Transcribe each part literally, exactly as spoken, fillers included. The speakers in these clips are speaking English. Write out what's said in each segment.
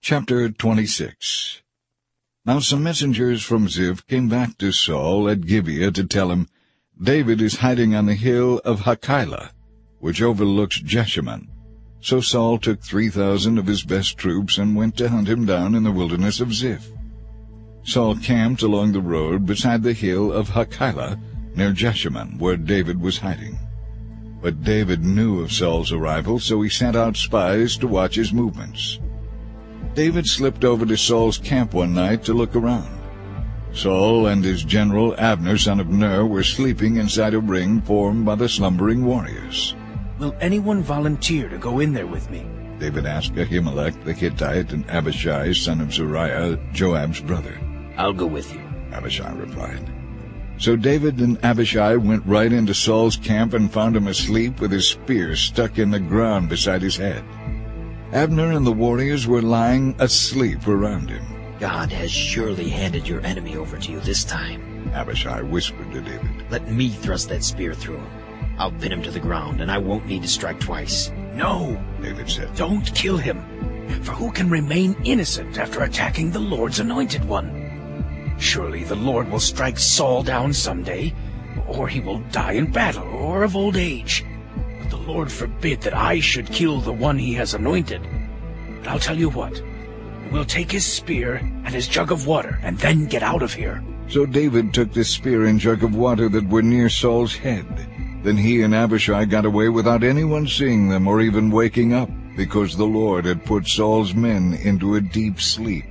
Chapter twenty-six. Now some messengers from Ziph came back to Saul at Gibeah to tell him, David is hiding on the hill of Hachilah, which overlooks Jeshimon. So Saul took three thousand of his best troops and went to hunt him down in the wilderness of Ziph. Saul camped along the road beside the hill of Hachilah, near Jeshimon, where David was hiding. But David knew of Saul's arrival, so he sent out spies to watch his movements. David slipped over to Saul's camp one night to look around. Saul and his general Abner son of Ner were sleeping inside a ring formed by the slumbering warriors. "Will anyone volunteer to go in there with me?" David asked Ahimelech the Hittite and Abishai son of Zeruiah, Joab's brother. "I'll go with you," Abishai replied. So David and Abishai went right into Saul's camp and found him asleep with his spear stuck in the ground beside his head. Abner and the warriors were lying asleep around him. "God has surely handed your enemy over to you this time," Abishai whispered to David. "Let me thrust that spear through him. I'll pin him to the ground, and I won't need to strike twice." "No," David said. "don't kill him. For who can remain innocent after attacking the Lord's anointed one? Surely the Lord will strike Saul down someday, or he will die in battle or of old age. But the Lord forbid that I should kill the one he has anointed. But I'll tell you what, we'll take his spear and his jug of water, and then get out of here." So David took the spear and jug of water that were near Saul's head. Then he and Abishai got away without anyone seeing them or even waking up, because the Lord had put Saul's men into a deep sleep.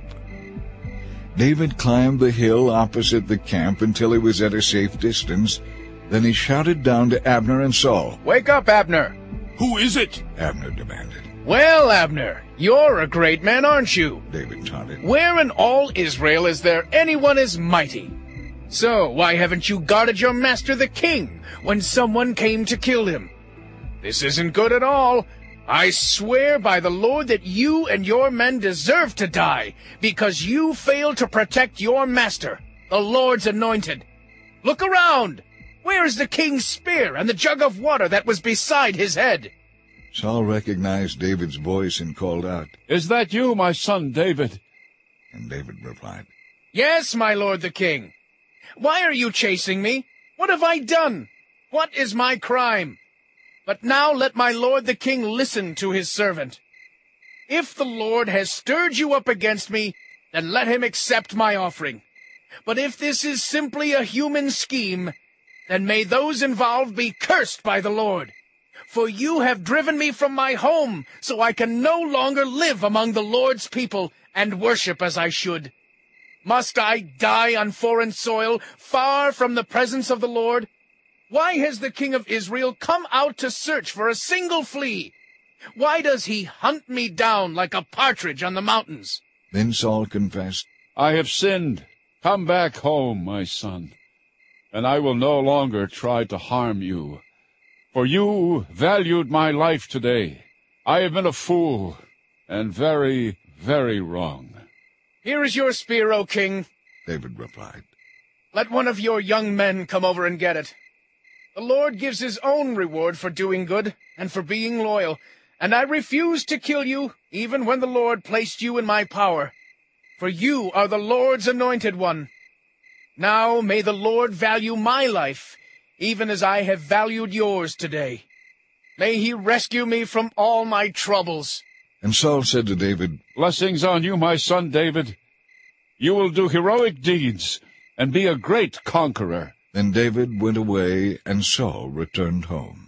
David climbed the hill opposite the camp until he was at a safe distance. Then he shouted down to Abner and Saul. "Wake up, Abner!" "Who is it?" Abner demanded. "Well, Abner, you're a great man, aren't you? David taunted. Where in all Israel is there anyone as mighty? So why haven't you guarded your master the king when someone came to kill him? This isn't good at all. I swear by the Lord that you and your men deserve to die because you failed to protect your master, the Lord's anointed. Look around! Where is the king's spear and the jug of water that was beside his head?" Saul recognized David's voice and called out. "Is that you, my son David?" And David replied, "Yes, my lord the king. Why are you chasing me? What have I done? What is my crime? But now let my lord the king listen to his servant. If the Lord has stirred you up against me, then let him accept my offering. But if this is simply a human scheme, then may those involved be cursed by the Lord. For you have driven me from my home, so I can no longer live among the Lord's people and worship as I should. Must I die on foreign soil, far from the presence of the Lord? Why has the king of Israel come out to search for a single flea? Why does he hunt me down like a partridge on the mountains?" Then Saul confessed, "I have sinned. Come back home, my son, and I will no longer try to harm you. For you valued my life today. I have been a fool, and very, very wrong." "Here is your spear, O king," David replied. "Let one of your young men come over and get it. The Lord gives his own reward for doing good and for being loyal, and I refuse to kill you even when the Lord placed you in my power. For you are the Lord's anointed one. Now may the Lord value my life, even as I have valued yours today. May he rescue me from all my troubles." And Saul said to David, "Blessings on you, my son David. You will do heroic deeds and be a great conqueror." Then David went away, and Saul returned home.